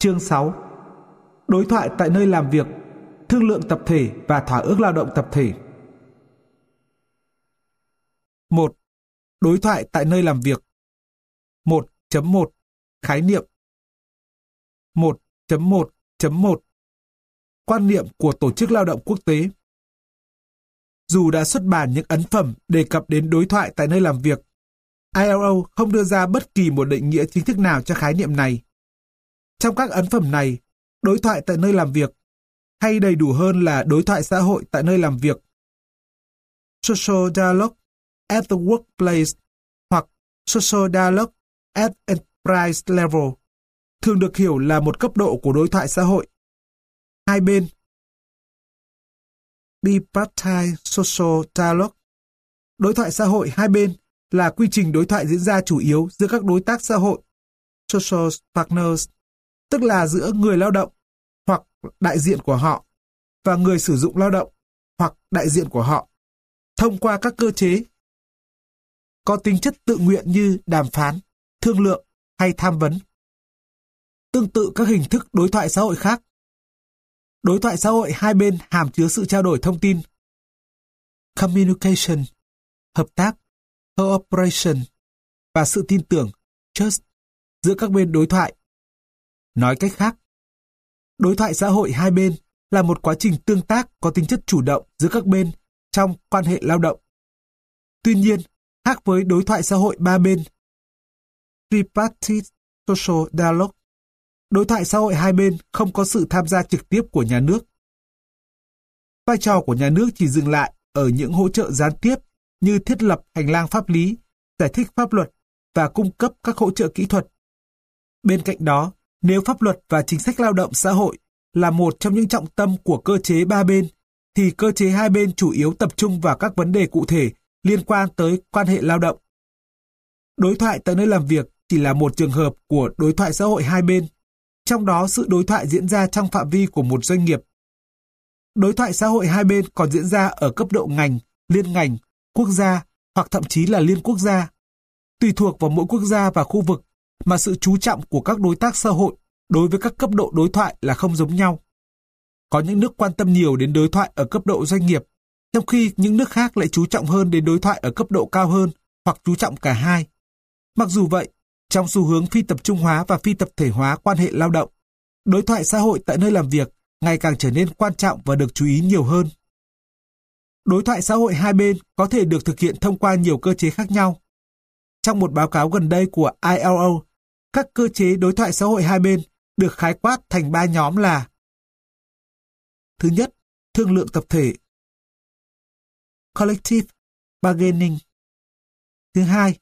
Chương 6. Đối thoại tại nơi làm việc, thương lượng tập thể và thỏa ước lao động tập thể. 1. Đối thoại tại nơi làm việc. 1.1 Khái niệm. 1.1.1 Quan niệm của Tổ chức Lao động Quốc tế. Dù đã xuất bản những ấn phẩm đề cập đến đối thoại tại nơi làm việc, ILO không đưa ra bất kỳ một định nghĩa chính thức nào cho khái niệm này. Trong các ấn phẩm này, đối thoại tại nơi làm việc, hay đầy đủ hơn là đối thoại xã hội tại nơi làm việc, Social Dialogue at the Workplace hoặc Social Dialogue at Enterprise Level, thường được hiểu là một cấp độ của đối thoại xã hội. Hai bên Bipartite Social Dialogue. Đối thoại xã hội hai bên là quy trình đối thoại diễn ra chủ yếu giữa các đối tác xã hội, Social Partners, tức là giữa người lao động hoặc đại diện của họ và người sử dụng lao động hoặc đại diện của họ, thông qua các cơ chế có tính chất tự nguyện như đàm phán, thương lượng hay tham vấn. Tương tự các hình thức đối thoại xã hội khác, đối thoại xã hội hai bên hàm chứa sự trao đổi thông tin, communication, hợp tác, cooperation và sự tin tưởng, trust, giữa các bên đối thoại. Nói cách khác, đối thoại xã hội hai bên là một quá trình tương tác có tính chất chủ động giữa các bên trong quan hệ lao động. Tuy nhiên, khác với đối thoại xã hội ba bên, Tripartite Social Dialogue, đối thoại xã hội hai bên không có sự tham gia trực tiếp của nhà nước. Vai trò của nhà nước chỉ dừng lại ở những hỗ trợ gián tiếp như thiết lập hành lang pháp lý, giải thích pháp luật và cung cấp các hỗ trợ kỹ thuật. Bên cạnh đó, nếu pháp luật và chính sách lao động xã hội là một trong những trọng tâm của cơ chế ba bên, thì cơ chế hai bên chủ yếu tập trung vào các vấn đề cụ thể liên quan tới quan hệ lao động. Đối thoại tại nơi làm việc chỉ là một trường hợp của đối thoại xã hội hai bên, trong đó sự đối thoại diễn ra trong phạm vi của một doanh nghiệp. Đối thoại xã hội hai bên còn diễn ra ở cấp độ ngành, liên ngành, quốc gia hoặc thậm chí là liên quốc gia. Tùy thuộc vào mỗi quốc gia và khu vực mà sự chú trọng của các đối tác xã hội đối với các cấp độ đối thoại là không giống nhau. Có những nước quan tâm nhiều đến đối thoại ở cấp độ doanh nghiệp, trong khi những nước khác lại chú trọng hơn đến đối thoại ở cấp độ cao hơn hoặc chú trọng cả hai. Mặc dù vậy, trong xu hướng phi tập trung hóa và phi tập thể hóa quan hệ lao động, đối thoại xã hội tại nơi làm việc ngày càng trở nên quan trọng và được chú ý nhiều hơn. Đối thoại xã hội hai bên có thể được thực hiện thông qua nhiều cơ chế khác nhau. Trong một báo cáo gần đây của ILO, các cơ chế đối thoại xã hội hai bên được khái quát thành 3 nhóm là: Thứ nhất, thương lượng tập thể, collective bargaining. Thứ hai,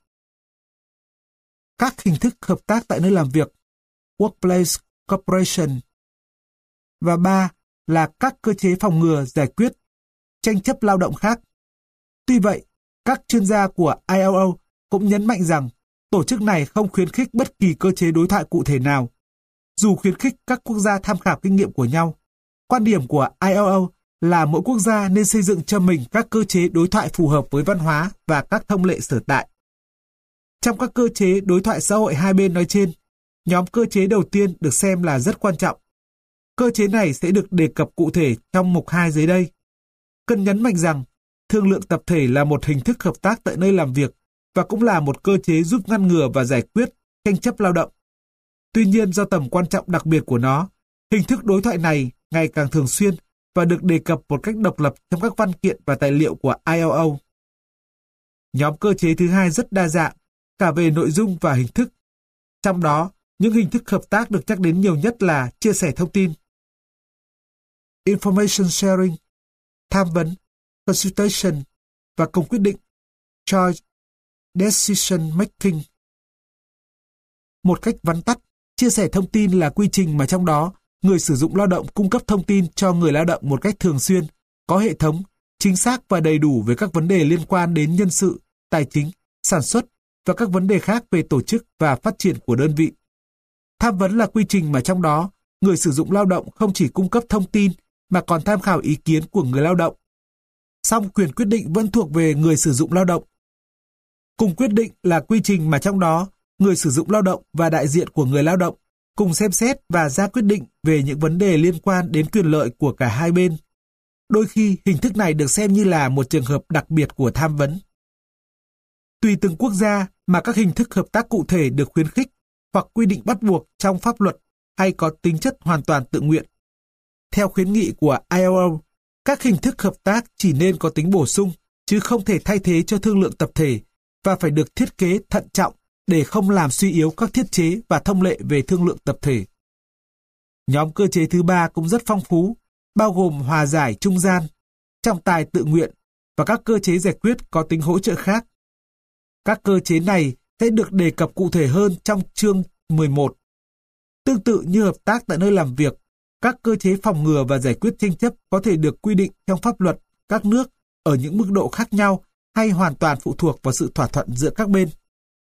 các hình thức hợp tác tại nơi làm việc, workplace cooperation. Và 3 là các cơ chế phòng ngừa giải quyết tranh chấp lao động khác. Tuy vậy, các chuyên gia của ILO cũng nhấn mạnh rằng tổ chức này không khuyến khích bất kỳ cơ chế đối thoại cụ thể nào. Dù khuyến khích các quốc gia tham khảo kinh nghiệm của nhau, quan điểm của ILO là mỗi quốc gia nên xây dựng cho mình các cơ chế đối thoại phù hợp với văn hóa và các thông lệ sở tại. Trong các cơ chế đối thoại xã hội hai bên nói trên, nhóm cơ chế đầu tiên được xem là rất quan trọng. Cơ chế này sẽ được đề cập cụ thể trong mục 2 dưới đây. Cần nhấn mạnh rằng, thương lượng tập thể là một hình thức hợp tác tại nơi làm việc và cũng là một cơ chế giúp ngăn ngừa và giải quyết tranh chấp lao động. Tuy nhiên, do tầm quan trọng đặc biệt của nó, hình thức đối thoại này ngày càng thường xuyên và được đề cập một cách độc lập trong các văn kiện và tài liệu của ILO. Nhóm cơ chế thứ hai rất đa dạng, cả về nội dung và hình thức. Trong đó, những hình thức hợp tác được nhắc đến nhiều nhất là chia sẻ thông tin, information sharing, tham vấn, consultation và cùng quyết định, joint decision making. Một cách vắn tắt, chia sẻ thông tin là quy trình mà trong đó người sử dụng lao động cung cấp thông tin cho người lao động một cách thường xuyên, có hệ thống, chính xác và đầy đủ về các vấn đề liên quan đến nhân sự, tài chính, sản xuất và các vấn đề khác về tổ chức và phát triển của đơn vị. Tham vấn là quy trình mà trong đó người sử dụng lao động không chỉ cung cấp thông tin mà còn tham khảo ý kiến của người lao động. Song quyền quyết định vẫn thuộc về người sử dụng lao động. Cùng quyết định là quy trình mà trong đó người sử dụng lao động và đại diện của người lao động cùng xem xét và ra quyết định về những vấn đề liên quan đến quyền lợi của cả hai bên. Đôi khi, hình thức này được xem như là một trường hợp đặc biệt của tham vấn. Tùy từng quốc gia mà các hình thức hợp tác cụ thể được khuyến khích hoặc quy định bắt buộc trong pháp luật hay có tính chất hoàn toàn tự nguyện. Theo khuyến nghị của ILO, các hình thức hợp tác chỉ nên có tính bổ sung, chứ không thể thay thế cho thương lượng tập thể và phải được thiết kế thận trọng để không làm suy yếu các thiết chế và thông lệ về thương lượng tập thể. Nhóm cơ chế thứ ba cũng rất phong phú, bao gồm hòa giải trung gian, trọng tài tự nguyện và các cơ chế giải quyết có tính hỗ trợ khác. Các cơ chế này sẽ được đề cập cụ thể hơn trong chương 11. Tương tự như hợp tác tại nơi làm việc, các cơ chế phòng ngừa và giải quyết tranh chấp có thể được quy định trong pháp luật các nước ở những mức độ khác nhau hay hoàn toàn phụ thuộc vào sự thỏa thuận giữa các bên.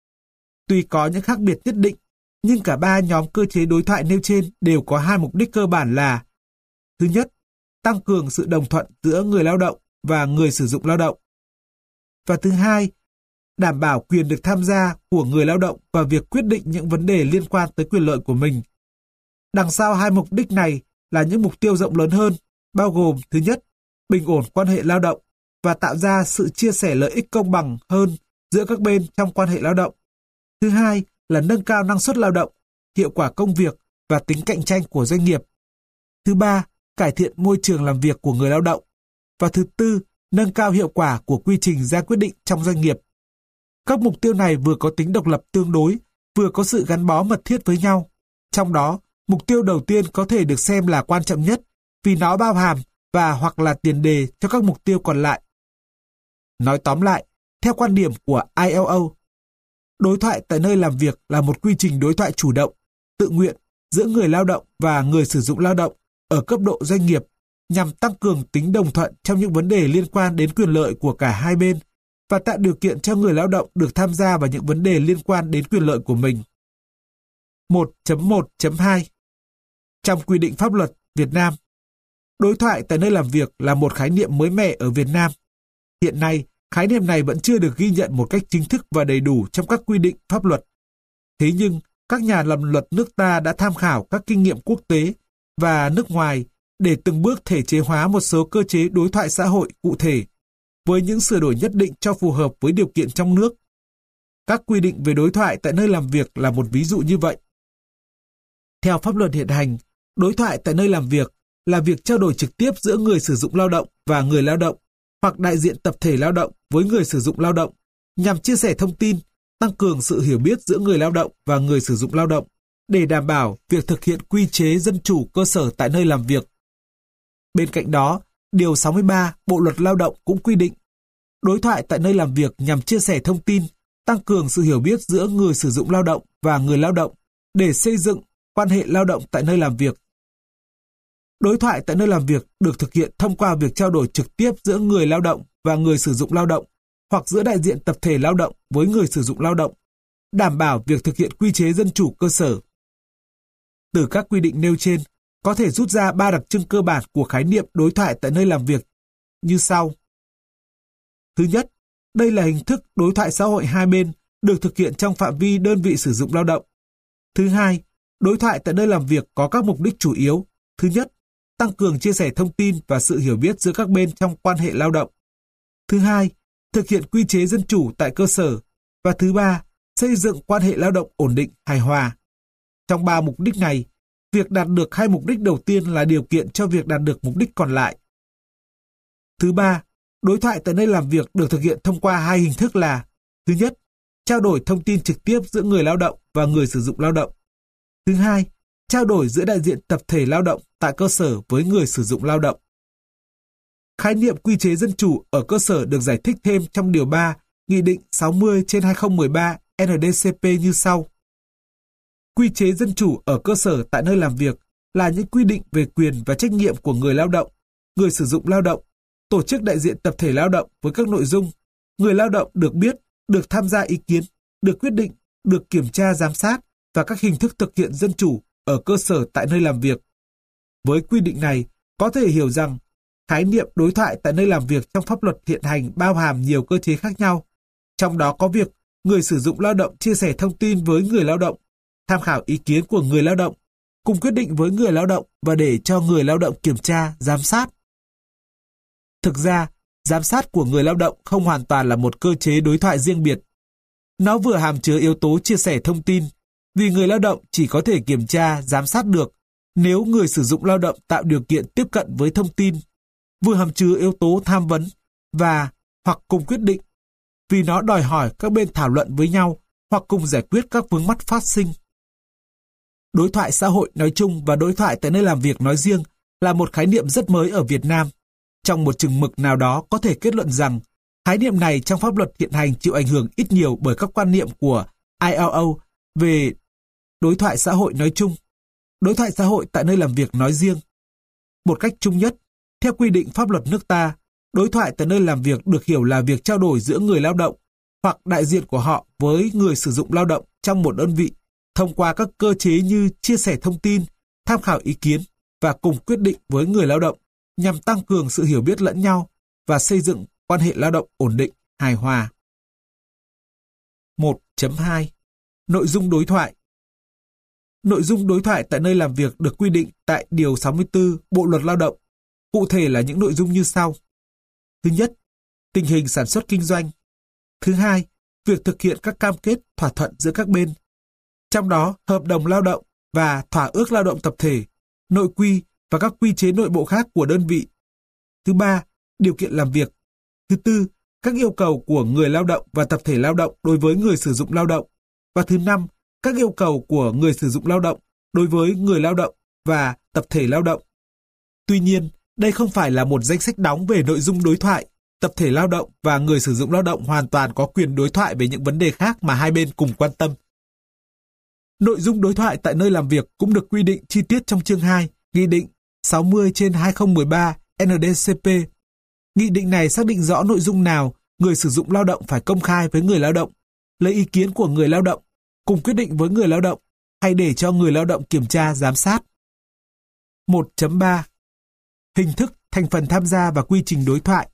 Tuy có những khác biệt nhất định, nhưng cả ba nhóm cơ chế đối thoại nêu trên đều có hai mục đích cơ bản là: thứ nhất, tăng cường sự đồng thuận giữa người lao động và người sử dụng lao động. Và thứ hai, đảm bảo quyền được tham gia của người lao động vào việc quyết định những vấn đề liên quan tới quyền lợi của mình. Đằng sau hai mục đích này là những mục tiêu rộng lớn hơn, bao gồm thứ nhất, bình ổn quan hệ lao động và tạo ra sự chia sẻ lợi ích công bằng hơn giữa các bên trong quan hệ lao động. Thứ hai là nâng cao năng suất lao động, hiệu quả công việc và tính cạnh tranh của doanh nghiệp. Thứ ba, cải thiện môi trường làm việc của người lao động. Và thứ tư, nâng cao hiệu quả của quy trình ra quyết định trong doanh nghiệp. Các mục tiêu này vừa có tính độc lập tương đối, vừa có sự gắn bó mật thiết với nhau. Trong đó, mục tiêu đầu tiên có thể được xem là quan trọng nhất vì nó bao hàm và hoặc là tiền đề cho các mục tiêu còn lại. Nói tóm lại, theo quan điểm của ILO, đối thoại tại nơi làm việc là một quy trình đối thoại chủ động, tự nguyện giữa người lao động và người sử dụng lao động ở cấp độ doanh nghiệp nhằm tăng cường tính đồng thuận trong những vấn đề liên quan đến quyền lợi của cả hai bên và tạo điều kiện cho người lao động được tham gia vào những vấn đề liên quan đến quyền lợi của mình. 1.1.2 Trong quy định pháp luật Việt Nam, đối thoại tại nơi làm việc là một khái niệm mới mẻ ở Việt Nam. Hiện nay, khái niệm này vẫn chưa được ghi nhận một cách chính thức và đầy đủ trong các quy định pháp luật. Thế nhưng, các nhà làm luật nước ta đã tham khảo các kinh nghiệm quốc tế và nước ngoài để từng bước thể chế hóa một số cơ chế đối thoại xã hội cụ thể, với những sửa đổi nhất định cho phù hợp với điều kiện trong nước. Các quy định về đối thoại tại nơi làm việc là một ví dụ như vậy. Theo pháp luật hiện hành, đối thoại tại nơi làm việc là việc trao đổi trực tiếp giữa người sử dụng lao động và người lao động, hoặc đại diện tập thể lao động với người sử dụng lao động, nhằm chia sẻ thông tin, tăng cường sự hiểu biết giữa người lao động và người sử dụng lao động, để đảm bảo việc thực hiện quy chế dân chủ cơ sở tại nơi làm việc. Bên cạnh đó, Điều 63 Bộ Luật Lao động cũng quy định, đối thoại tại nơi làm việc nhằm chia sẻ thông tin, tăng cường sự hiểu biết giữa người sử dụng lao động và người lao động để xây dựng quan hệ lao động tại nơi làm việc. Đối thoại tại nơi làm việc được thực hiện thông qua việc trao đổi trực tiếp giữa người lao động và người sử dụng lao động, hoặc giữa đại diện tập thể lao động với người sử dụng lao động, đảm bảo việc thực hiện quy chế dân chủ cơ sở. Từ các quy định nêu trên, có thể rút ra 3 đặc trưng cơ bản của khái niệm đối thoại tại nơi làm việc như sau. Thứ nhất, đây là hình thức đối thoại xã hội hai bên được thực hiện trong phạm vi đơn vị sử dụng lao động. Thứ hai, đối thoại tại nơi làm việc có các mục đích chủ yếu. Thứ nhất, tăng cường chia sẻ thông tin và sự hiểu biết giữa các bên trong quan hệ lao động. Thứ hai, thực hiện quy chế dân chủ tại cơ sở. Và thứ ba, xây dựng quan hệ lao động ổn định, hài hòa. Trong 3 mục đích này, việc đạt được 2 mục đích đầu tiên là điều kiện cho việc đạt được mục đích còn lại. Thứ ba, đối thoại tại nơi làm việc được thực hiện thông qua 2 hình thức là: thứ nhất, trao đổi thông tin trực tiếp giữa người lao động và người sử dụng lao động. Thứ hai, trao đổi giữa đại diện tập thể lao động tại cơ sở với người sử dụng lao động. Khái niệm quy chế dân chủ ở cơ sở được giải thích thêm trong Điều 3, Nghị định 60/2013 NDCP như sau. Quy chế dân chủ ở cơ sở tại nơi làm việc là những quy định về quyền và trách nhiệm của người lao động, người sử dụng lao động, tổ chức đại diện tập thể lao động với các nội dung người lao động được biết, được tham gia ý kiến, được quyết định, được kiểm tra giám sát và các hình thức thực hiện dân chủ ở cơ sở tại nơi làm việc. Với quy định này, có thể hiểu rằng khái niệm đối thoại tại nơi làm việc trong pháp luật hiện hành bao hàm nhiều cơ chế khác nhau, trong đó có việc người sử dụng lao động chia sẻ thông tin với người lao động, tham khảo ý kiến của người lao động, cùng quyết định với người lao động và để cho người lao động kiểm tra, giám sát. Thực ra, giám sát của người lao động không hoàn toàn là một cơ chế đối thoại riêng biệt. Nó vừa hàm chứa yếu tố chia sẻ thông tin, vì người lao động chỉ có thể kiểm tra, giám sát được nếu người sử dụng lao động tạo điều kiện tiếp cận với thông tin, vừa hàm chứa yếu tố tham vấn và hoặc cùng quyết định, vì nó đòi hỏi các bên thảo luận với nhau hoặc cùng giải quyết các vướng mắc phát sinh. Đối thoại xã hội nói chung và đối thoại tại nơi làm việc nói riêng là một khái niệm rất mới ở Việt Nam. Trong một chừng mực nào đó có thể kết luận rằng khái niệm này trong pháp luật hiện hành chịu ảnh hưởng ít nhiều bởi các quan niệm của ILO về đối thoại xã hội nói chung, đối thoại xã hội tại nơi làm việc nói riêng. Một cách chung nhất, theo quy định pháp luật nước ta, đối thoại tại nơi làm việc được hiểu là việc trao đổi giữa người lao động hoặc đại diện của họ với người sử dụng lao động trong một đơn vị thông qua các cơ chế như chia sẻ thông tin, tham khảo ý kiến và cùng quyết định với người lao động nhằm tăng cường sự hiểu biết lẫn nhau và xây dựng quan hệ lao động ổn định, hài hòa. 1.2 Nội dung đối thoại. Nội dung đối thoại tại nơi làm việc được quy định tại Điều 64 Bộ Luật Lao động. Cụ thể là những nội dung như sau. Thứ nhất, tình hình sản xuất kinh doanh. Thứ hai, việc thực hiện các cam kết thỏa thuận giữa các bên. Trong đó, hợp đồng lao động và thỏa ước lao động tập thể, nội quy và các quy chế nội bộ khác của đơn vị. Thứ ba, điều kiện làm việc. Thứ tư, các yêu cầu của người lao động và tập thể lao động đối với người sử dụng lao động. Và thứ năm, các yêu cầu của người sử dụng lao động đối với người lao động và tập thể lao động. Tuy nhiên, đây không phải là một danh sách đóng về nội dung đối thoại. Tập thể lao động và người sử dụng lao động hoàn toàn có quyền đối thoại về những vấn đề khác mà hai bên cùng quan tâm. Nội dung đối thoại tại nơi làm việc cũng được quy định chi tiết trong chương 2, Nghị định 60/2013 NDCP. Nghị định này xác định rõ nội dung nào người sử dụng lao động phải công khai với người lao động, lấy ý kiến của người lao động, cùng quyết định với người lao động, hay để cho người lao động kiểm tra, giám sát. 1.3 Hình thức, thành phần tham gia và quy trình đối thoại.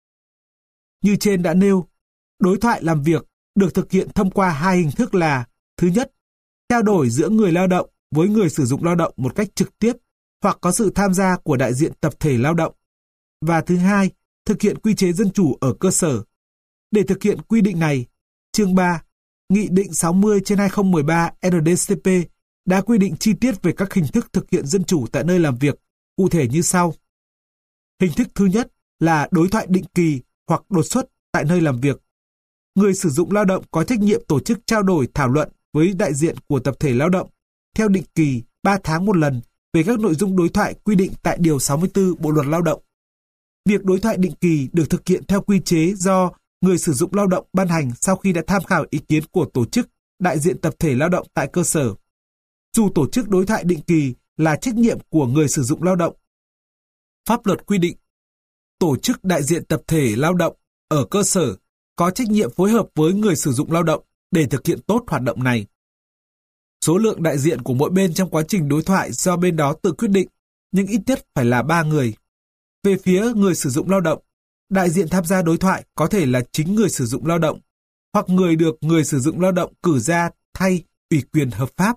Như trên đã nêu, đối thoại làm việc được thực hiện thông qua hai hình thức là: thứ nhất, trao đổi giữa người lao động với người sử dụng lao động một cách trực tiếp hoặc có sự tham gia của đại diện tập thể lao động. Và thứ hai, thực hiện quy chế dân chủ ở cơ sở. Để thực hiện quy định này, chương 3, Nghị định 60/2013 NDCP đã quy định chi tiết về các hình thức thực hiện dân chủ tại nơi làm việc, cụ thể như sau. Hình thức thứ nhất là đối thoại định kỳ hoặc đột xuất tại nơi làm việc. Người sử dụng lao động có trách nhiệm tổ chức trao đổi thảo luận với đại diện của tập thể lao động theo định kỳ 3 tháng một lần về các nội dung đối thoại quy định tại Điều 64 Bộ Luật Lao động. Việc đối thoại định kỳ được thực hiện theo quy chế do người sử dụng lao động ban hành sau khi đã tham khảo ý kiến của tổ chức đại diện tập thể lao động tại cơ sở. Dù tổ chức đối thoại định kỳ là trách nhiệm của người sử dụng lao động, pháp luật quy định tổ chức đại diện tập thể lao động ở cơ sở có trách nhiệm phối hợp với người sử dụng lao động để thực hiện tốt hoạt động này. Số lượng đại diện của mỗi bên trong quá trình đối thoại do bên đó tự quyết định, nhưng ít nhất phải là 3 người. Về phía người sử dụng lao động, đại diện tham gia đối thoại có thể là chính người sử dụng lao động, hoặc người được người sử dụng lao động cử ra thay ủy quyền hợp pháp.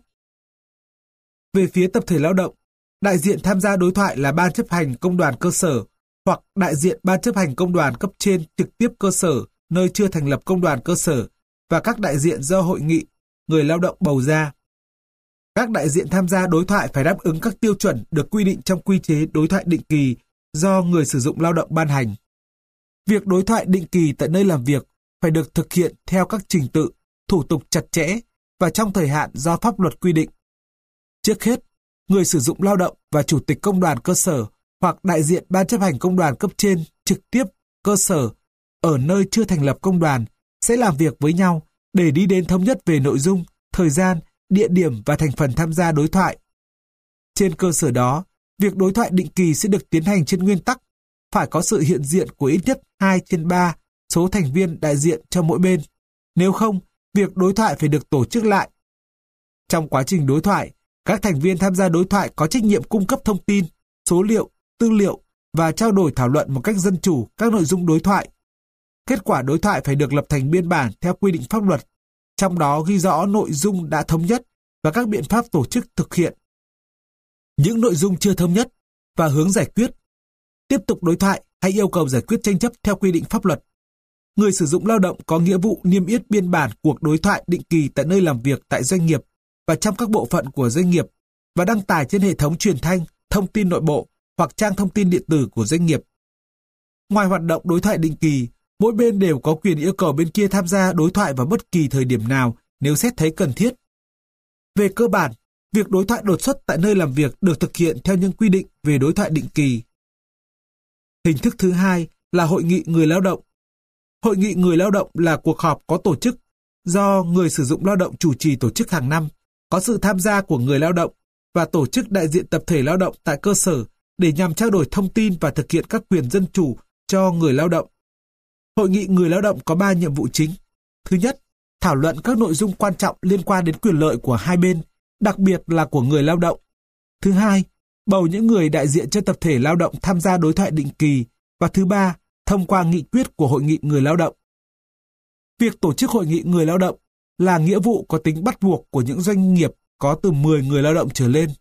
Về phía tập thể lao động, đại diện tham gia đối thoại là ban chấp hành công đoàn cơ sở, hoặc đại diện ban chấp hành công đoàn cấp trên trực tiếp cơ sở nơi chưa thành lập công đoàn cơ sở, và các đại diện do hội nghị người lao động bầu ra. Các đại diện tham gia đối thoại phải đáp ứng các tiêu chuẩn được quy định trong quy chế đối thoại định kỳ do người sử dụng lao động ban hành. Việc đối thoại định kỳ tại nơi làm việc phải được thực hiện theo các trình tự, thủ tục chặt chẽ và trong thời hạn do pháp luật quy định. Trước hết, người sử dụng lao động và chủ tịch công đoàn cơ sở hoặc đại diện ban chấp hành công đoàn cấp trên trực tiếp cơ sở ở nơi chưa thành lập công đoàn sẽ làm việc với nhau để đi đến thống nhất về nội dung, thời gian, địa điểm và thành phần tham gia đối thoại. Trên cơ sở đó, việc đối thoại định kỳ sẽ được tiến hành trên nguyên tắc phải có sự hiện diện của ít nhất 2/3 số thành viên đại diện cho mỗi bên. Nếu không, việc đối thoại phải được tổ chức lại. Trong quá trình đối thoại, các thành viên tham gia đối thoại có trách nhiệm cung cấp thông tin, số liệu, tư liệu và trao đổi thảo luận một cách dân chủ các nội dung đối thoại. Kết quả đối thoại phải được lập thành biên bản theo quy định pháp luật, trong đó ghi rõ nội dung đã thống nhất và các biện pháp tổ chức thực hiện. Những nội dung chưa thống nhất và hướng giải quyết. Tiếp tục đối thoại hay yêu cầu giải quyết tranh chấp theo quy định pháp luật. Người sử dụng lao động có nghĩa vụ niêm yết biên bản cuộc đối thoại định kỳ tại nơi làm việc tại doanh nghiệp và trong các bộ phận của doanh nghiệp và đăng tải trên hệ thống truyền thanh, thông tin nội bộ hoặc trang thông tin điện tử của doanh nghiệp. Ngoài hoạt động đối thoại định kỳ, mỗi bên đều có quyền yêu cầu bên kia tham gia đối thoại vào bất kỳ thời điểm nào nếu xét thấy cần thiết. Về cơ bản, việc đối thoại đột xuất tại nơi làm việc được thực hiện theo những quy định về đối thoại định kỳ. Hình thức thứ hai là hội nghị người lao động. Hội nghị người lao động là cuộc họp có tổ chức do người sử dụng lao động chủ trì tổ chức hàng năm, có sự tham gia của người lao động và tổ chức đại diện tập thể lao động tại cơ sở để nhằm trao đổi thông tin và thực hiện các quyền dân chủ cho người lao động. Hội nghị người lao động có 3 nhiệm vụ chính. Thứ nhất, thảo luận các nội dung quan trọng liên quan đến quyền lợi của hai bên, đặc biệt là của người lao động. Thứ hai, bầu những người đại diện cho tập thể lao động tham gia đối thoại định kỳ. Và thứ ba, thông qua nghị quyết của hội nghị người lao động. Việc tổ chức hội nghị người lao động là nghĩa vụ có tính bắt buộc của những doanh nghiệp có từ 10 người lao động trở lên.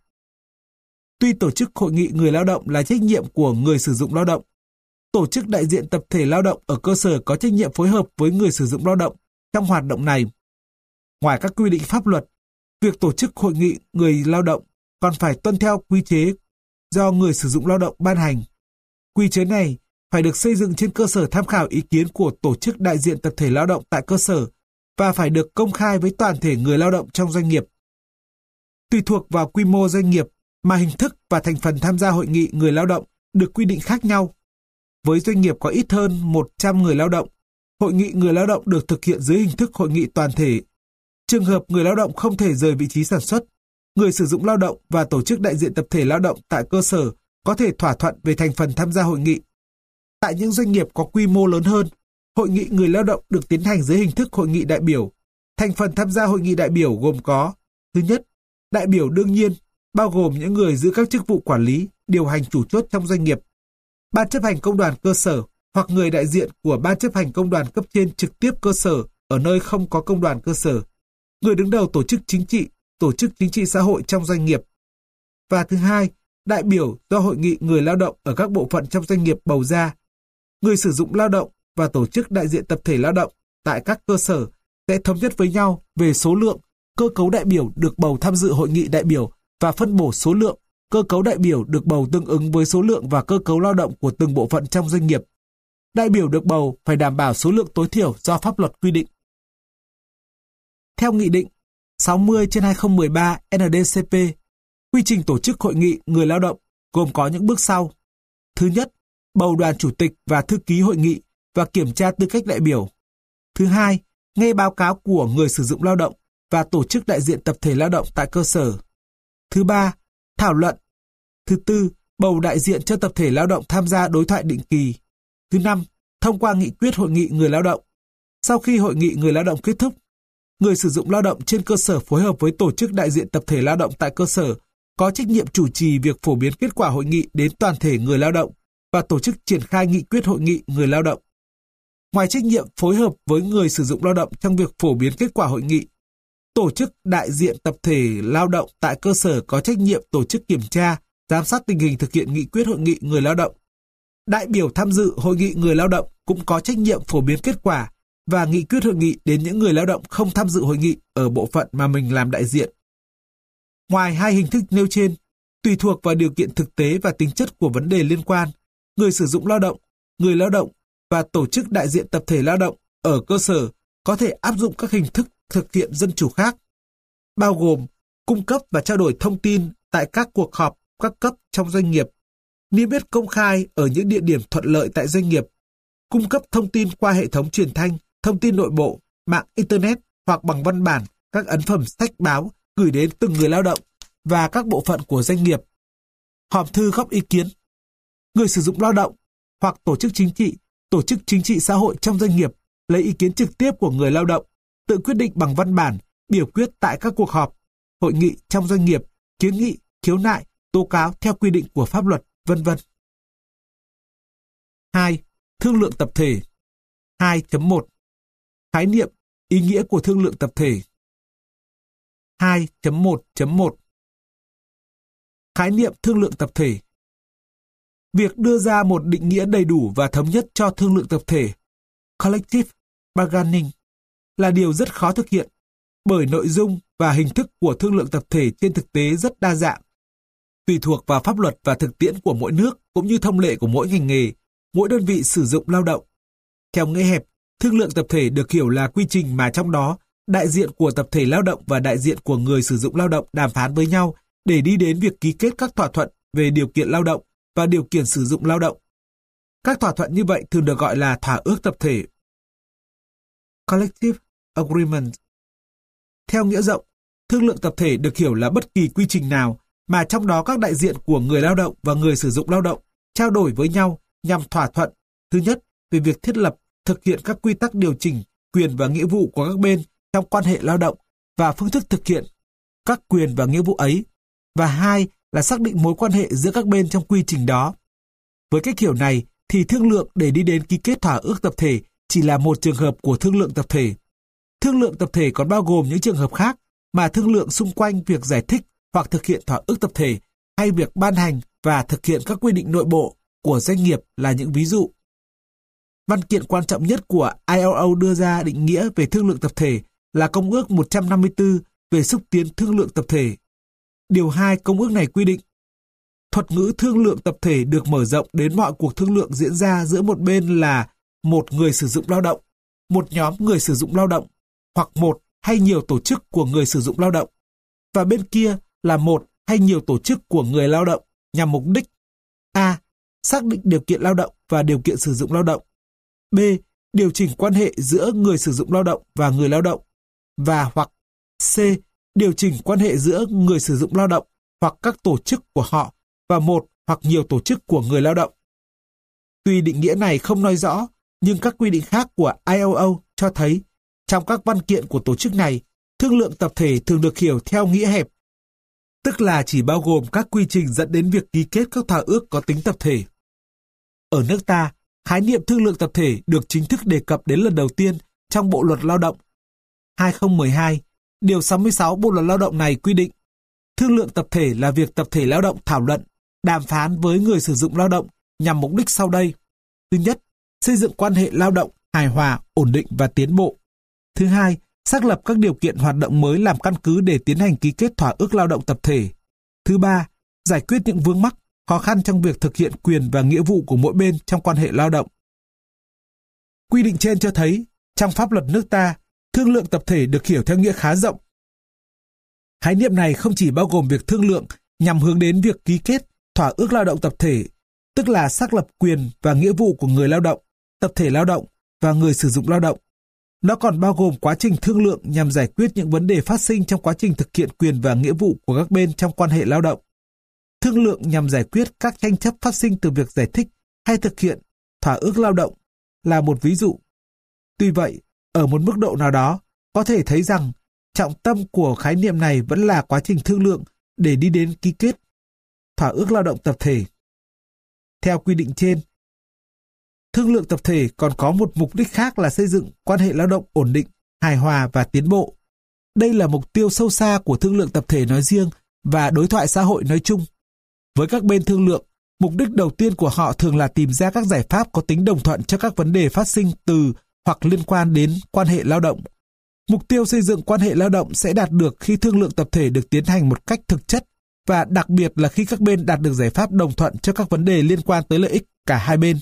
Tuy tổ chức hội nghị người lao động là trách nhiệm của người sử dụng lao động, tổ chức đại diện tập thể lao động ở cơ sở có trách nhiệm phối hợp với người sử dụng lao động trong hoạt động này. Ngoài các quy định pháp luật, việc tổ chức hội nghị người lao động còn phải tuân theo quy chế do người sử dụng lao động ban hành. Quy chế này phải được xây dựng trên cơ sở tham khảo ý kiến của tổ chức đại diện tập thể lao động tại cơ sở và phải được công khai với toàn thể người lao động trong doanh nghiệp. Tùy thuộc vào quy mô doanh nghiệp mà hình thức và thành phần tham gia hội nghị người lao động được quy định khác nhau. Với doanh nghiệp có ít hơn 100 người lao động, hội nghị người lao động được thực hiện dưới hình thức hội nghị toàn thể. Trường hợp người lao động không thể rời vị trí sản xuất, người sử dụng lao động và tổ chức đại diện tập thể lao động tại cơ sở có thể thỏa thuận về thành phần tham gia hội nghị. Tại những doanh nghiệp có quy mô lớn hơn, hội nghị người lao động được tiến hành dưới hình thức hội nghị đại biểu. Thành phần tham gia hội nghị đại biểu gồm có: thứ nhất, đại biểu đương nhiên, bao gồm những người giữ các chức vụ quản lý, điều hành chủ chốt trong doanh nghiệp, ban chấp hành công đoàn cơ sở hoặc người đại diện của ban chấp hành công đoàn cấp trên trực tiếp cơ sở ở nơi không có công đoàn cơ sở, người đứng đầu tổ chức chính trị xã hội trong doanh nghiệp. Và thứ hai, đại biểu do hội nghị người lao động ở các bộ phận trong doanh nghiệp bầu ra. Người sử dụng lao động và tổ chức đại diện tập thể lao động tại các cơ sở sẽ thống nhất với nhau về số lượng, cơ cấu đại biểu được bầu tham dự hội nghị đại biểu và phân bổ số lượng, cơ cấu đại biểu được bầu tương ứng với số lượng và cơ cấu lao động của từng bộ phận trong doanh nghiệp. Đại biểu được bầu phải đảm bảo số lượng tối thiểu do pháp luật quy định. Theo Nghị định 60/2013 NDCP, quy trình tổ chức hội nghị người lao động gồm có những bước sau. Thứ nhất, bầu đoàn chủ tịch và thư ký hội nghị và kiểm tra tư cách đại biểu. Thứ hai, nghe báo cáo của người sử dụng lao động và tổ chức đại diện tập thể lao động tại cơ sở. Thứ ba, thảo luận. Thứ tư, bầu đại diện cho tập thể lao động tham gia đối thoại định kỳ. Thứ năm, thông qua nghị quyết hội nghị người lao động. Sau khi hội nghị người lao động kết thúc, người sử dụng lao động trên cơ sở phối hợp với tổ chức đại diện tập thể lao động tại cơ sở có trách nhiệm chủ trì việc phổ biến kết quả hội nghị đến toàn thể người lao động và tổ chức triển khai nghị quyết hội nghị người lao động. Ngoài trách nhiệm phối hợp với người sử dụng lao động trong việc phổ biến kết quả hội nghị, tổ chức đại diện tập thể lao động tại cơ sở có trách nhiệm tổ chức kiểm tra, giám sát tình hình thực hiện nghị quyết hội nghị người lao động. Đại biểu tham dự hội nghị người lao động cũng có trách nhiệm phổ biến kết quả và nghị quyết hội nghị đến những người lao động không tham dự hội nghị ở bộ phận mà mình làm đại diện. Ngoài hai hình thức nêu trên, tùy thuộc vào điều kiện thực tế và tính chất của vấn đề liên quan, người sử dụng lao động, người lao động và tổ chức đại diện tập thể lao động ở cơ sở có thể áp dụng các hình thức thực hiện dân chủ khác, bao gồm cung cấp và trao đổi thông tin tại các cuộc họp các cấp trong doanh nghiệp, niêm yết công khai ở những địa điểm thuận lợi tại doanh nghiệp, cung cấp thông tin qua hệ thống truyền thanh, thông tin nội bộ, mạng Internet hoặc bằng văn bản, các ấn phẩm sách báo gửi đến từng người lao động và các bộ phận của doanh nghiệp. Hòm thư góp ý kiến. Người sử dụng lao động hoặc tổ chức chính trị xã hội trong doanh nghiệp lấy ý kiến trực tiếp của người lao động, tự quyết định bằng văn bản, biểu quyết tại các cuộc họp, hội nghị trong doanh nghiệp, kiến nghị, khiếu nại, tố cáo theo quy định của pháp luật, v.v. 2. Thương lượng tập thể. 2.1. Khái niệm, ý nghĩa của thương lượng tập thể. 2.1.1. Khái niệm thương lượng tập thể. Việc đưa ra một định nghĩa đầy đủ và thống nhất cho thương lượng tập thể, collective bargaining, là điều rất khó thực hiện, bởi nội dung và hình thức của thương lượng tập thể trên thực tế rất đa dạng. Tùy thuộc vào pháp luật và thực tiễn của mỗi nước cũng như thông lệ của mỗi ngành nghề, mỗi đơn vị sử dụng lao động. Theo nghĩa hẹp, thương lượng tập thể được hiểu là quy trình mà trong đó đại diện của tập thể lao động và đại diện của người sử dụng lao động đàm phán với nhau để đi đến việc ký kết các thỏa thuận về điều kiện lao động và điều kiện sử dụng lao động. Các thỏa thuận như vậy thường được gọi là thỏa ước tập thể. Collective Agreement. Theo nghĩa rộng, thương lượng tập thể được hiểu là bất kỳ quy trình nào mà trong đó các đại diện của người lao động và người sử dụng lao động trao đổi với nhau nhằm thỏa thuận, thứ nhất, về việc thiết lập, thực hiện các quy tắc điều chỉnh quyền và nghĩa vụ của các bên trong quan hệ lao động và phương thức thực hiện các quyền và nghĩa vụ ấy, và hai là xác định mối quan hệ giữa các bên trong quy trình đó. Với cách hiểu này thì thương lượng để đi đến ký kết thỏa ước tập thể chỉ là một trường hợp của thương lượng tập thể. Thương lượng tập thể còn bao gồm những trường hợp khác mà thương lượng xung quanh việc giải thích hoặc thực hiện thỏa ước tập thể hay việc ban hành và thực hiện các quy định nội bộ của doanh nghiệp là những ví dụ. Văn kiện quan trọng nhất của ILO đưa ra định nghĩa về thương lượng tập thể là Công ước 154 về xúc tiến thương lượng tập thể. Điều 2 công ước này quy định, thuật ngữ thương lượng tập thể được mở rộng đến mọi cuộc thương lượng diễn ra giữa một bên là một người sử dụng lao động, một nhóm người sử dụng lao động, hoặc một hay nhiều tổ chức của người sử dụng lao động, và bên kia là một hay nhiều tổ chức của người lao động nhằm mục đích A. Xác định điều kiện lao động và điều kiện sử dụng lao động, B. Điều chỉnh quan hệ giữa người sử dụng lao động và người lao động, và hoặc C. Điều chỉnh quan hệ giữa người sử dụng lao động hoặc các tổ chức của họ và một hoặc nhiều tổ chức của người lao động. Tuy định nghĩa này không nói rõ, nhưng các quy định khác của ILO cho thấy trong các văn kiện của tổ chức này, thương lượng tập thể thường được hiểu theo nghĩa hẹp, tức là chỉ bao gồm các quy trình dẫn đến việc ký kết các thỏa ước có tính tập thể. Ở nước ta, khái niệm thương lượng tập thể được chính thức đề cập đến lần đầu tiên trong Bộ Luật Lao động 2012. Điều 66 Bộ Luật Lao động này quy định, thương lượng tập thể là việc tập thể lao động thảo luận, đàm phán với người sử dụng lao động nhằm mục đích sau đây. Thứ nhất, xây dựng quan hệ lao động hài hòa, ổn định và tiến bộ. Thứ hai, xác lập các điều kiện hoạt động mới làm căn cứ để tiến hành ký kết thỏa ước lao động tập thể. Thứ ba, giải quyết những vướng mắc, khó khăn trong việc thực hiện quyền và nghĩa vụ của mỗi bên trong quan hệ lao động. Quy định trên cho thấy, trong pháp luật nước ta, thương lượng tập thể được hiểu theo nghĩa khá rộng. Khái niệm này không chỉ bao gồm việc thương lượng nhằm hướng đến việc ký kết thỏa ước lao động tập thể, tức là xác lập quyền và nghĩa vụ của người lao động, tập thể lao động và người sử dụng lao động. Nó còn bao gồm quá trình thương lượng nhằm giải quyết những vấn đề phát sinh trong quá trình thực hiện quyền và nghĩa vụ của các bên trong quan hệ lao động. Thương lượng nhằm giải quyết các tranh chấp phát sinh từ việc giải thích hay thực hiện thỏa ước lao động là một ví dụ. Tuy vậy, ở một mức độ nào đó, có thể thấy rằng trọng tâm của khái niệm này vẫn là quá trình thương lượng để đi đến ký kết thỏa ước lao động tập thể. Theo quy định trên, thương lượng tập thể còn có một mục đích khác là xây dựng quan hệ lao động ổn định, hài hòa và tiến bộ. Đây là mục tiêu sâu xa của thương lượng tập thể nói riêng và đối thoại xã hội nói chung. Với các bên thương lượng, mục đích đầu tiên của họ thường là tìm ra các giải pháp có tính đồng thuận cho các vấn đề phát sinh từ hoặc liên quan đến quan hệ lao động. Mục tiêu xây dựng quan hệ lao động sẽ đạt được khi thương lượng tập thể được tiến hành một cách thực chất và đặc biệt là khi các bên đạt được giải pháp đồng thuận cho các vấn đề liên quan tới lợi ích cả hai bên.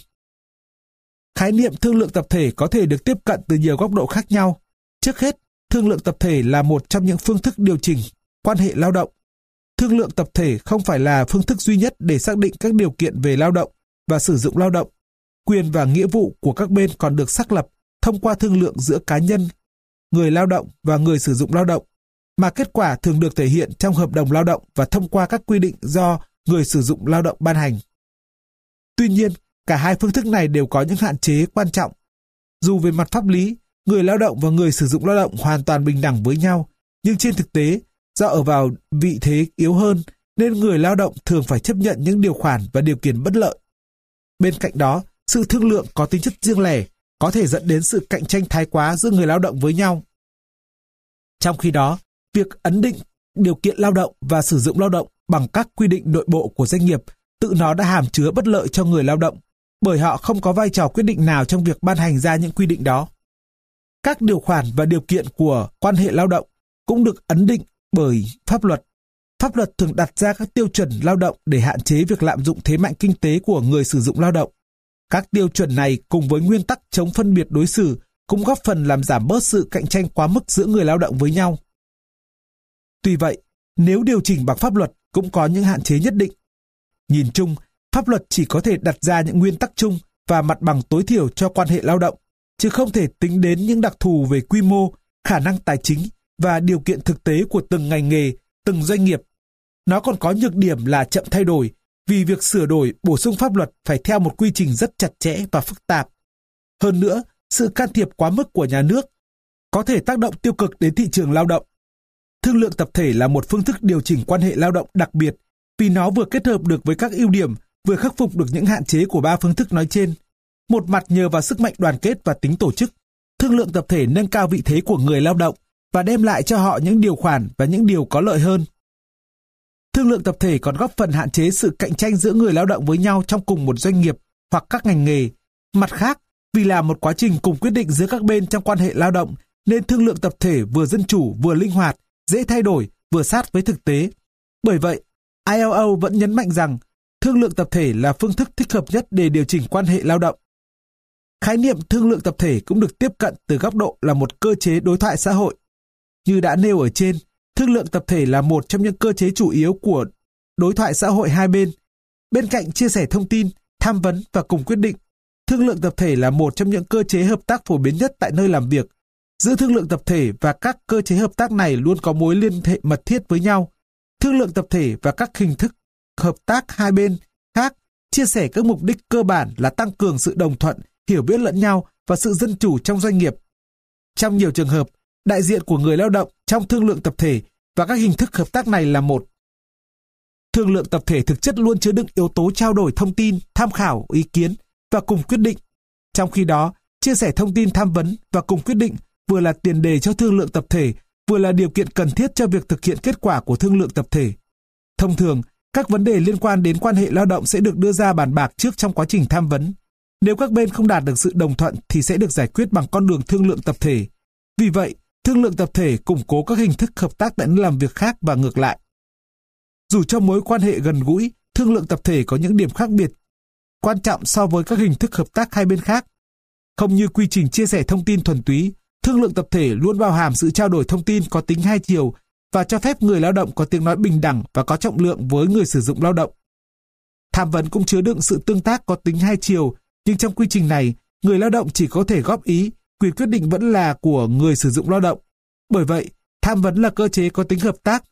Khái niệm thương lượng tập thể có thể được tiếp cận từ nhiều góc độ khác nhau. Trước hết, thương lượng tập thể là một trong những phương thức điều chỉnh quan hệ lao động. Thương lượng tập thể không phải là phương thức duy nhất để xác định các điều kiện về lao động và sử dụng lao động. Quyền và nghĩa vụ của các bên còn được xác lập thông qua thương lượng giữa cá nhân, người lao động và người sử dụng lao động, mà kết quả thường được thể hiện trong hợp đồng lao động và thông qua các quy định do người sử dụng lao động ban hành. Tuy nhiên, cả hai phương thức này đều có những hạn chế quan trọng. Dù về mặt pháp lý, người lao động và người sử dụng lao động hoàn toàn bình đẳng với nhau, nhưng trên thực tế, do ở vào vị thế yếu hơn, nên người lao động thường phải chấp nhận những điều khoản và điều kiện bất lợi. Bên cạnh đó, sự thương lượng có tính chất riêng lẻ, có thể dẫn đến sự cạnh tranh thái quá giữa người lao động với nhau. Trong khi đó, Việc ấn định điều kiện lao động và sử dụng lao động bằng các quy định nội bộ của doanh nghiệp tự nó đã hàm chứa bất lợi cho người lao động, bởi họ không có vai trò quyết định nào trong việc ban hành ra những quy định đó. Các điều khoản và điều kiện của quan hệ lao động cũng được ấn định bởi pháp luật. Pháp luật thường đặt ra các tiêu chuẩn lao động để hạn chế việc lạm dụng thế mạnh kinh tế của người sử dụng lao động. Các tiêu chuẩn này cùng với nguyên tắc chống phân biệt đối xử cũng góp phần làm giảm bớt sự cạnh tranh quá mức giữa người lao động với nhau. Tuy vậy, nếu điều chỉnh bằng pháp luật cũng có những hạn chế nhất định. Nhìn chung, pháp luật chỉ có thể đặt ra những nguyên tắc chung và mặt bằng tối thiểu cho quan hệ lao động, chứ không thể tính đến những đặc thù về quy mô, khả năng tài chính và điều kiện thực tế của từng ngành nghề, từng doanh nghiệp. Nó còn có nhược điểm là chậm thay đổi, vì việc sửa đổi, bổ sung pháp luật phải theo một quy trình rất chặt chẽ và phức tạp. Hơn nữa, sự can thiệp quá mức của nhà nước có thể tác động tiêu cực đến thị trường lao động. Thương lượng tập thể là một phương thức điều chỉnh quan hệ lao động đặc biệt vì nó vừa kết hợp được với các ưu điểm, vừa khắc phục được những hạn chế của ba phương thức nói trên. Một mặt nhờ vào sức mạnh đoàn kết và tính tổ chức, thương lượng tập thể nâng cao vị thế của người lao động và đem lại cho họ những điều khoản và những điều có lợi hơn. Thương lượng tập thể còn góp phần hạn chế sự cạnh tranh giữa người lao động với nhau trong cùng một doanh nghiệp hoặc các ngành nghề. Mặt khác, vì là một quá trình cùng quyết định giữa các bên trong quan hệ lao động, nên thương lượng tập thể vừa dân chủ vừa linh hoạt, dễ thay đổi, vừa sát với thực tế. Bởi vậy, ILO vẫn nhấn mạnh rằng thương lượng tập thể là phương thức thích hợp nhất để điều chỉnh quan hệ lao động. Khái niệm thương lượng tập thể cũng được tiếp cận từ góc độ là một cơ chế đối thoại xã hội. Như đã nêu ở trên, thương lượng tập thể là một trong những cơ chế chủ yếu của đối thoại xã hội hai bên. Bên cạnh chia sẻ thông tin, tham vấn và cùng quyết định, thương lượng tập thể là một trong những cơ chế hợp tác phổ biến nhất tại nơi làm việc. Giữa thương lượng tập thể và các cơ chế hợp tác này luôn có mối liên hệ mật thiết với nhau. Thương lượng tập thể và các hình thức hợp tác hai bên khác chia sẻ các mục đích cơ bản là tăng cường sự đồng thuận, hiểu biết lẫn nhau và sự dân chủ trong doanh nghiệp. Trong nhiều trường hợp, đại diện của người lao động trong thương lượng tập thể và các hình thức hợp tác này là một. Thương lượng tập thể thực chất luôn chứa đựng yếu tố trao đổi thông tin, tham khảo, ý kiến và cùng quyết định. Trong khi đó, chia sẻ thông tin tham vấn và cùng quyết định vừa là tiền đề cho thương lượng tập thể, vừa là điều kiện cần thiết cho việc thực hiện kết quả của thương lượng tập thể. Thông thường, các vấn đề liên quan đến quan hệ lao động sẽ được đưa ra bàn bạc trước trong quá trình tham vấn. Nếu các bên không đạt được sự đồng thuận thì sẽ được giải quyết bằng con đường thương lượng tập thể. Vì vậy, thương lượng tập thể củng cố các hình thức hợp tác tại nơi làm việc khác và ngược lại. Dù cho mối quan hệ gần gũi, thương lượng tập thể có những điểm khác biệt quan trọng so với các hình thức hợp tác hai bên khác. Không như quy trình chia sẻ thông tin thuần túy, thương lượng tập thể luôn bao hàm sự trao đổi thông tin có tính hai chiều và cho phép người lao động có tiếng nói bình đẳng và có trọng lượng với người sử dụng lao động. Tham vấn cũng chứa đựng sự tương tác có tính hai chiều, nhưng trong quy trình này, người lao động chỉ có thể góp ý, quyền quyết định vẫn là của người sử dụng lao động. Bởi vậy, tham vấn là cơ chế có tính hợp tác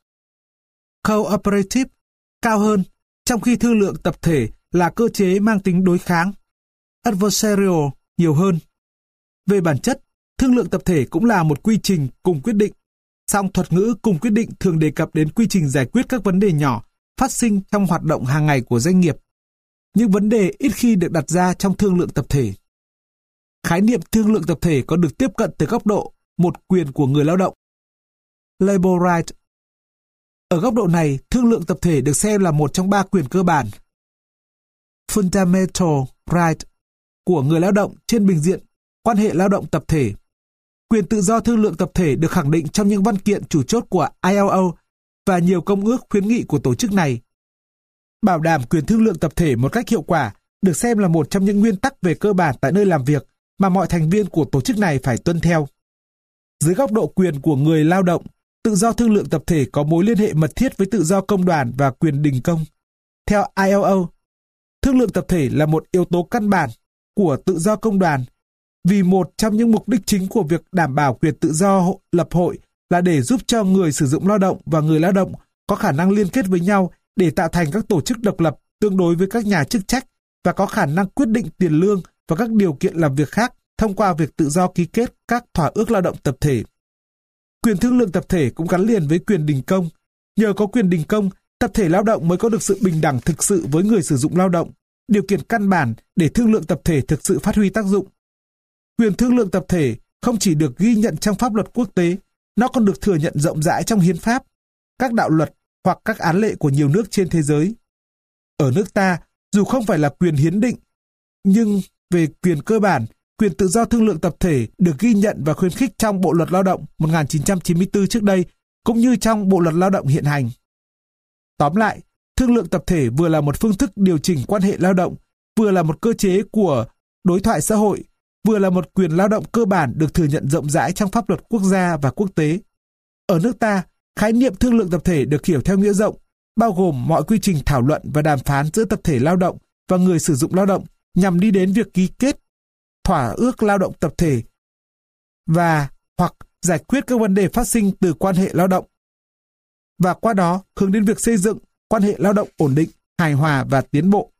cooperative cao hơn, trong khi thương lượng tập thể là cơ chế mang tính đối kháng adversarial nhiều hơn. Về bản chất, thương lượng tập thể cũng là một quy trình cùng quyết định. Song thuật ngữ cùng quyết định thường đề cập đến quy trình giải quyết các vấn đề nhỏ phát sinh trong hoạt động hàng ngày của doanh nghiệp. Những vấn đề ít khi được đặt ra trong thương lượng tập thể. Khái niệm thương lượng tập thể có được tiếp cận từ góc độ một quyền của người lao động, labor right. Ở góc độ này, thương lượng tập thể được xem là một trong ba quyền cơ bản, fundamental right, của người lao động trên bình diện quan hệ lao động tập thể. Quyền tự do thương lượng tập thể được khẳng định trong những văn kiện chủ chốt của ILO và nhiều công ước khuyến nghị của tổ chức này. Bảo đảm quyền thương lượng tập thể một cách hiệu quả được xem là một trong những nguyên tắc về cơ bản tại nơi làm việc mà mọi thành viên của tổ chức này phải tuân theo. Dưới góc độ quyền của người lao động, tự do thương lượng tập thể có mối liên hệ mật thiết với tự do công đoàn và quyền đình công. Theo ILO, thương lượng tập thể là một yếu tố căn bản của tự do công đoàn, vì một trong những mục đích chính của việc đảm bảo quyền tự do lập hội là để giúp cho người sử dụng lao động và người lao động có khả năng liên kết với nhau để tạo thành các tổ chức độc lập tương đối với các nhà chức trách và có khả năng quyết định tiền lương và các điều kiện làm việc khác thông qua việc tự do ký kết các thỏa ước lao động tập thể. Quyền thương lượng tập thể cũng gắn liền với quyền đình công. Nhờ có quyền đình công, tập thể lao động mới có được sự bình đẳng thực sự với người sử dụng lao động, điều kiện căn bản để thương lượng tập thể thực sự phát huy tác dụng. Quyền thương lượng tập thể không chỉ được ghi nhận trong pháp luật quốc tế, Nó còn được thừa nhận rộng rãi trong hiến pháp, các đạo luật hoặc các án lệ của nhiều nước trên thế giới. Ở nước ta, dù không phải là quyền hiến định, nhưng về quyền cơ bản, quyền tự do thương lượng tập thể được ghi nhận và khuyến khích trong Bộ Luật Lao động 1994 trước đây, cũng như trong Bộ Luật Lao động hiện hành. Tóm lại, thương lượng tập thể vừa là một phương thức điều chỉnh quan hệ lao động, vừa là một cơ chế của đối thoại xã hội, vừa là một quyền lao động cơ bản được thừa nhận rộng rãi trong pháp luật quốc gia và quốc tế. Ở nước ta, khái niệm thương lượng tập thể được hiểu theo nghĩa rộng, bao gồm mọi quy trình thảo luận và đàm phán giữa tập thể lao động và người sử dụng lao động nhằm đi đến việc ký kết thỏa ước lao động tập thể và hoặc giải quyết các vấn đề phát sinh từ quan hệ lao động, và qua đó hướng đến việc xây dựng quan hệ lao động ổn định, hài hòa và tiến bộ.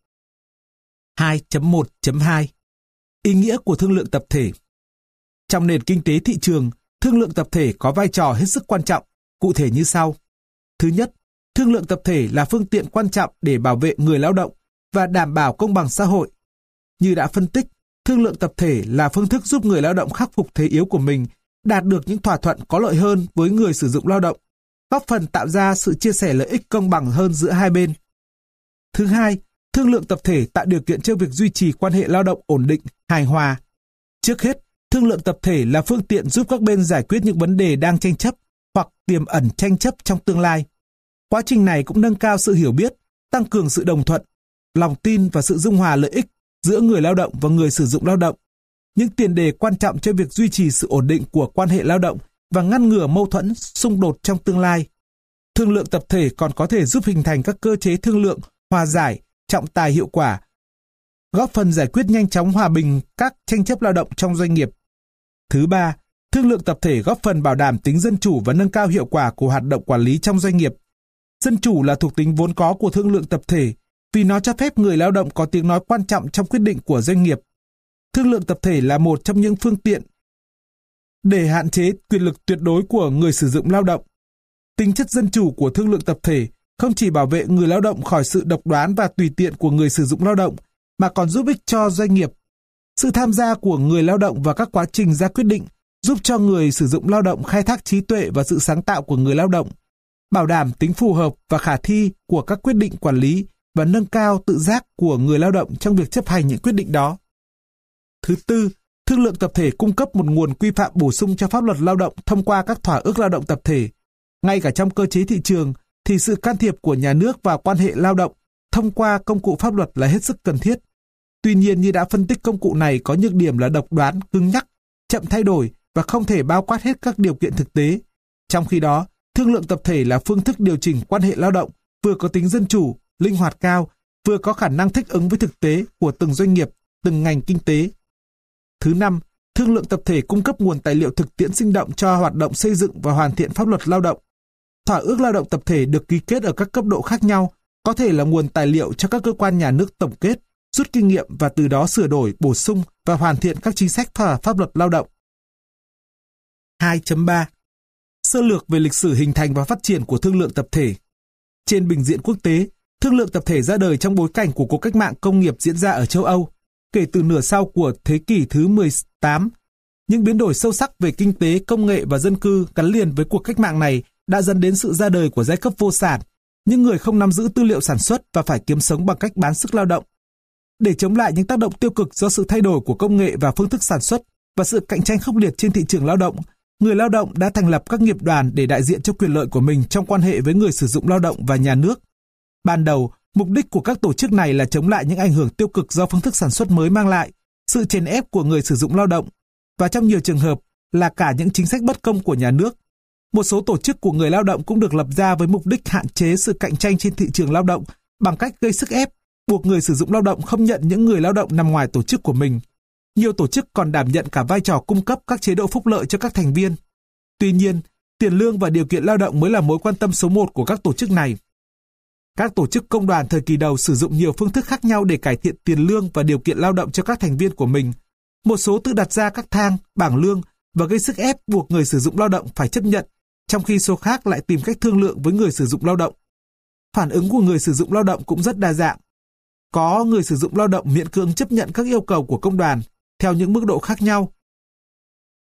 2.1.2 Ý nghĩa của thương lượng tập thể. Trong nền kinh tế thị trường, thương lượng tập thể có vai trò hết sức quan trọng, cụ thể như sau. Thứ nhất, thương lượng tập thể là phương tiện quan trọng để bảo vệ người lao động và đảm bảo công bằng xã hội. Như đã phân tích, thương lượng tập thể là phương thức giúp người lao động khắc phục thế yếu của mình, đạt được những thỏa thuận có lợi hơn với người sử dụng lao động, góp phần tạo ra sự chia sẻ lợi ích công bằng hơn giữa hai bên. Thứ hai, thương lượng tập thể tạo điều kiện cho việc duy trì quan hệ lao động ổn định, hài hòa. Trước hết, thương lượng tập thể là phương tiện giúp các bên giải quyết những vấn đề đang tranh chấp hoặc tiềm ẩn tranh chấp trong tương lai. Quá trình này cũng nâng cao sự hiểu biết, tăng cường sự đồng thuận, lòng tin và sự dung hòa lợi ích giữa người lao động và người sử dụng lao động, những tiền đề quan trọng cho việc duy trì sự ổn định của quan hệ lao động và ngăn ngừa mâu thuẫn, xung đột trong tương lai. Thương lượng tập thể còn có thể giúp hình thành các cơ chế thương lượng, hòa giải, trọng tài hiệu quả, góp phần giải quyết nhanh chóng hòa bình các tranh chấp lao động trong doanh nghiệp. Thứ ba, thương lượng tập thể góp phần bảo đảm tính dân chủ và nâng cao hiệu quả của hoạt động quản lý trong doanh nghiệp. Dân chủ là thuộc tính vốn có của thương lượng tập thể, vì nó cho phép người lao động có tiếng nói quan trọng trong quyết định của doanh nghiệp. Thương lượng tập thể là một trong những phương tiện để hạn chế quyền lực tuyệt đối của người sử dụng lao động. Tính chất dân chủ của thương lượng tập thể không chỉ bảo vệ người lao động khỏi sự độc đoán và tùy tiện của người sử dụng lao động, mà còn giúp ích cho doanh nghiệp. Sự tham gia của người lao động vào các quá trình ra quyết định giúp cho người sử dụng lao động khai thác trí tuệ và sự sáng tạo của người lao động, bảo đảm tính phù hợp và khả thi của các quyết định quản lý và nâng cao tự giác của người lao động trong việc chấp hành những quyết định đó. Thứ tư, thương lượng tập thể cung cấp một nguồn quy phạm bổ sung cho pháp luật lao động thông qua các thỏa ước lao động tập thể. Ngay cả trong cơ chế thị trường, thì sự can thiệp của nhà nước vào quan hệ lao động thông qua công cụ pháp luật là hết sức cần thiết. Tuy nhiên, như đã phân tích, công cụ này có nhược điểm là độc đoán, cứng nhắc, chậm thay đổi và không thể bao quát hết các điều kiện thực tế. Trong khi đó, thương lượng tập thể là phương thức điều chỉnh quan hệ lao động vừa có tính dân chủ, linh hoạt cao, vừa có khả năng thích ứng với thực tế của từng doanh nghiệp, từng ngành kinh tế. Thứ năm, thương lượng tập thể cung cấp nguồn tài liệu thực tiễn sinh động cho hoạt động xây dựng và hoàn thiện pháp luật lao động. Thỏa ước lao động tập thể được ký kết ở các cấp độ khác nhau, có thể là nguồn tài liệu cho các cơ quan nhà nước tổng kết, rút kinh nghiệm và từ đó sửa đổi, bổ sung và hoàn thiện các chính sách và pháp luật lao động. 2.3 Sơ lược về lịch sử hình thành và phát triển của thương lượng tập thể. Trên bình diện quốc tế, thương lượng tập thể ra đời trong bối cảnh của cuộc cách mạng công nghiệp diễn ra ở châu Âu. Kể từ nửa sau của thế kỷ thứ 18, những biến đổi sâu sắc về kinh tế, công nghệ và dân cư gắn liền với cuộc cách mạng này đã dẫn đến sự ra đời của giai cấp vô sản, những người không nắm giữ tư liệu sản xuất và phải kiếm sống bằng cách bán sức lao động. Để chống lại những tác động tiêu cực do sự thay đổi của công nghệ và phương thức sản xuất và sự cạnh tranh khốc liệt trên thị trường lao động, người lao động đã thành lập các nghiệp đoàn để đại diện cho quyền lợi của mình trong quan hệ với người sử dụng lao động và nhà nước. Ban đầu, mục đích của các tổ chức này là chống lại những ảnh hưởng tiêu cực do phương thức sản xuất mới mang lại, sự chèn ép của người sử dụng lao động, và trong nhiều trường hợp là cả những chính sách bất công của nhà nước. Một số tổ chức của người lao động cũng được lập ra với mục đích hạn chế sự cạnh tranh trên thị trường lao động bằng cách gây sức ép, buộc người sử dụng lao động không nhận những người lao động nằm ngoài tổ chức của mình. Nhiều tổ chức còn đảm nhận cả vai trò cung cấp các chế độ phúc lợi cho các thành viên. Tuy nhiên, tiền lương và điều kiện lao động mới là mối quan tâm số một của các tổ chức này. Các tổ chức công đoàn thời kỳ đầu sử dụng nhiều phương thức khác nhau để cải thiện tiền lương và điều kiện lao động cho các thành viên của mình. Một số tự đặt ra các thang, bảng lương và gây sức ép buộc người sử dụng lao động phải chấp nhận, trong khi số khác lại tìm cách thương lượng với người sử dụng lao động. Phản ứng của người sử dụng lao động cũng rất đa dạng. Có người sử dụng lao động miễn cưỡng chấp nhận các yêu cầu của công đoàn theo những mức độ khác nhau.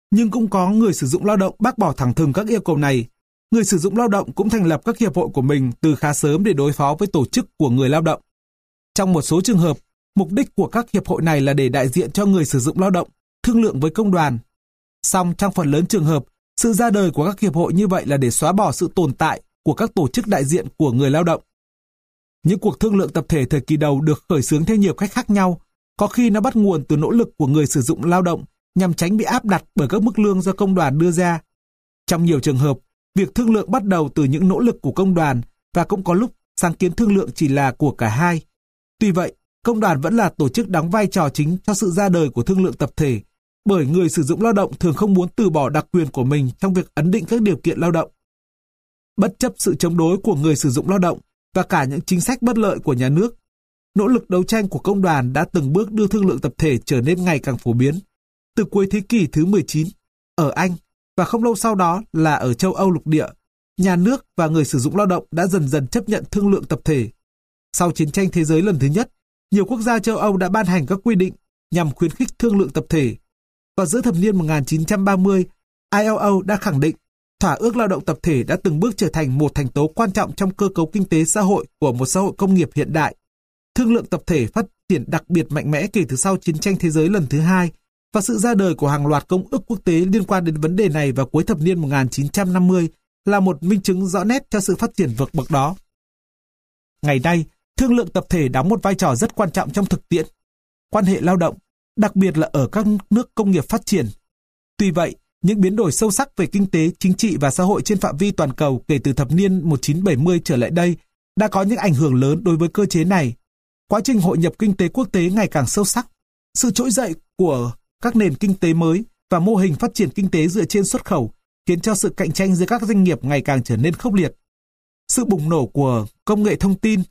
Nhưng cũng có người sử dụng lao động bác bỏ thẳng thừng các yêu cầu này. Người sử dụng lao động cũng thành lập các hiệp hội của mình từ khá sớm để đối phó với tổ chức của người lao động. Trong một số trường hợp, mục đích của các hiệp hội này là để đại diện cho người sử dụng lao động, thương lượng với công đoàn. Song trong phần lớn trường hợp, sự ra đời của các hiệp hội như vậy là để xóa bỏ sự tồn tại của các tổ chức đại diện của người lao động. Những cuộc thương lượng tập thể thời kỳ đầu được khởi xướng theo nhiều cách khác nhau, có khi nó bắt nguồn từ nỗ lực của người sử dụng lao động nhằm tránh bị áp đặt bởi các mức lương do công đoàn đưa ra. Trong nhiều trường hợp, việc thương lượng bắt đầu từ những nỗ lực của công đoàn và cũng có lúc sáng kiến thương lượng chỉ là của cả hai. Tuy vậy, công đoàn vẫn là tổ chức đóng vai trò chính cho sự ra đời của thương lượng tập thể, bởi người sử dụng lao động thường không muốn từ bỏ đặc quyền của mình trong việc ấn định các điều kiện lao động. Bất chấp sự chống đối của người sử dụng lao động và cả những chính sách bất lợi của nhà nước, nỗ lực đấu tranh của công đoàn đã từng bước đưa thương lượng tập thể trở nên ngày càng phổ biến. Từ cuối thế kỷ thứ 19, ở Anh và không lâu sau đó là ở châu Âu lục địa, nhà nước và người sử dụng lao động đã dần dần chấp nhận thương lượng tập thể. Sau chiến tranh thế giới lần thứ nhất, nhiều quốc gia châu Âu đã ban hành các quy định nhằm khuyến khích thương lượng tập thể. Vào giữa thập niên 1930, ILO đã khẳng định thỏa ước lao động tập thể đã từng bước trở thành một thành tố quan trọng trong cơ cấu kinh tế xã hội của một xã hội công nghiệp hiện đại. Thương lượng tập thể phát triển đặc biệt mạnh mẽ kể từ sau chiến tranh thế giới lần thứ hai và sự ra đời của hàng loạt công ước quốc tế liên quan đến vấn đề này vào cuối thập niên 1950 là một minh chứng rõ nét cho sự phát triển vượt bậc đó. Ngày nay, thương lượng tập thể đóng một vai trò rất quan trọng trong thực tiễn quan hệ lao động, đặc biệt là ở các nước công nghiệp phát triển. Tuy vậy, những biến đổi sâu sắc về kinh tế, chính trị và xã hội trên phạm vi toàn cầu kể từ thập niên 1970 trở lại đây đã có những ảnh hưởng lớn đối với cơ chế này. Quá trình hội nhập kinh tế quốc tế ngày càng sâu sắc, sự trỗi dậy của các nền kinh tế mới và mô hình phát triển kinh tế dựa trên xuất khẩu khiến cho sự cạnh tranh giữa các doanh nghiệp ngày càng trở nên khốc liệt. Sự bùng nổ của công nghệ thông tin,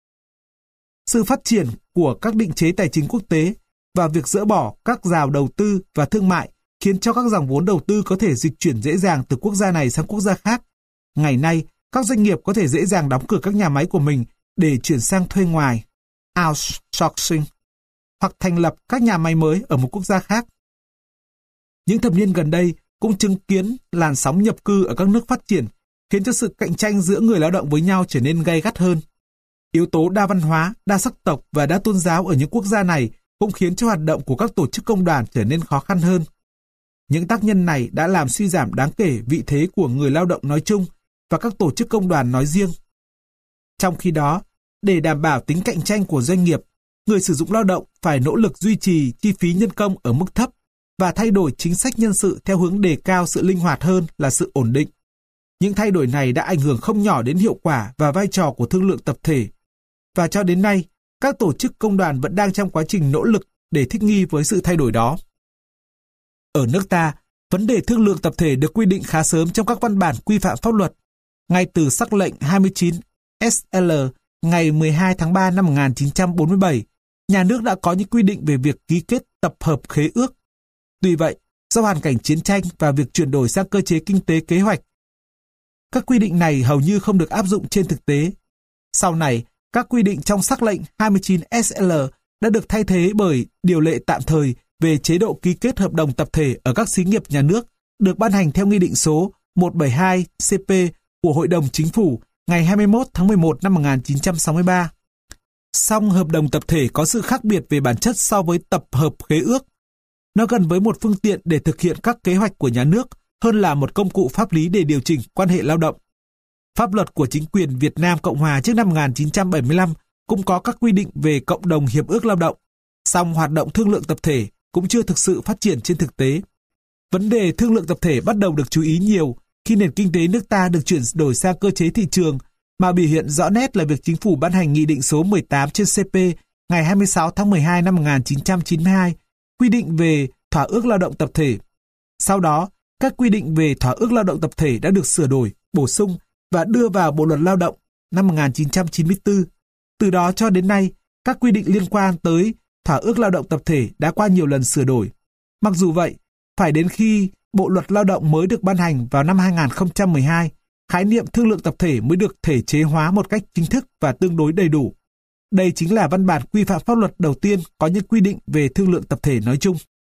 sự phát triển của các định chế tài chính quốc tế và việc dỡ bỏ các rào đầu tư và thương mại khiến cho các dòng vốn đầu tư có thể dịch chuyển dễ dàng từ quốc gia này sang quốc gia khác. Ngày nay, các doanh nghiệp có thể dễ dàng đóng cửa các nhà máy của mình để chuyển sang thuê ngoài, outsourcing, hoặc thành lập các nhà máy mới ở một quốc gia khác. Những thập niên gần đây cũng chứng kiến làn sóng nhập cư ở các nước phát triển, khiến cho sự cạnh tranh giữa người lao động với nhau trở nên gay gắt hơn. Yếu tố đa văn hóa, đa sắc tộc và đa tôn giáo ở những quốc gia này cũng khiến cho hoạt động của các tổ chức công đoàn trở nên khó khăn hơn. Những tác nhân này đã làm suy giảm đáng kể vị thế của người lao động nói chung và các tổ chức công đoàn nói riêng. Trong khi đó, để đảm bảo tính cạnh tranh của doanh nghiệp, người sử dụng lao động phải nỗ lực duy trì chi phí nhân công ở mức thấp và thay đổi chính sách nhân sự theo hướng đề cao sự linh hoạt hơn là sự ổn định. Những thay đổi này đã ảnh hưởng không nhỏ đến hiệu quả và vai trò của thương lượng tập thể. Và cho đến nay, các tổ chức công đoàn vẫn đang trong quá trình nỗ lực để thích nghi với sự thay đổi đó. Ở nước ta, vấn đề thương lượng tập thể được quy định khá sớm trong các văn bản quy phạm pháp luật. Ngay từ sắc lệnh 29 SL ngày 12 tháng 3 năm 1947, nhà nước đã có những quy định về việc ký kết tập hợp khế ước. Tuy vậy, do hoàn cảnh chiến tranh và việc chuyển đổi sang cơ chế kinh tế kế hoạch, các quy định này hầu như không được áp dụng trên thực tế. Sau này, các quy định trong sắc lệnh 29 SL đã được thay thế bởi điều lệ tạm thời về chế độ ký kết hợp đồng tập thể ở các xí nghiệp nhà nước, được ban hành theo Nghị định số 172-CP của Hội đồng Chính phủ ngày 21 tháng 11 năm 1963. Song hợp đồng tập thể có sự khác biệt về bản chất so với tập hợp khế ước. Nó gần với một phương tiện để thực hiện các kế hoạch của nhà nước hơn là một công cụ pháp lý để điều chỉnh quan hệ lao động. Pháp luật của chính quyền Việt Nam Cộng Hòa trước năm 1975 cũng có các quy định về cộng đồng hiệp ước lao động, song hoạt động thương lượng tập thể cũng chưa thực sự phát triển trên thực tế. Vấn đề thương lượng tập thể bắt đầu được chú ý nhiều khi nền kinh tế nước ta được chuyển đổi sang cơ chế thị trường, mà biểu hiện rõ nét là việc chính phủ ban hành Nghị định số 18/CP ngày 26 tháng 12 năm 1992 quy định về thỏa ước lao động tập thể. Sau đó, các quy định về thỏa ước lao động tập thể đã được sửa đổi, bổ sung và đưa vào Bộ luật Lao động năm 1994. Từ đó cho đến nay, các quy định liên quan tới thỏa ước lao động tập thể đã qua nhiều lần sửa đổi. Mặc dù vậy, phải đến khi Bộ luật Lao động mới được ban hành vào năm 2012, khái niệm thương lượng tập thể mới được thể chế hóa một cách chính thức và tương đối đầy đủ. Đây chính là văn bản quy phạm pháp luật đầu tiên có những quy định về thương lượng tập thể nói chung.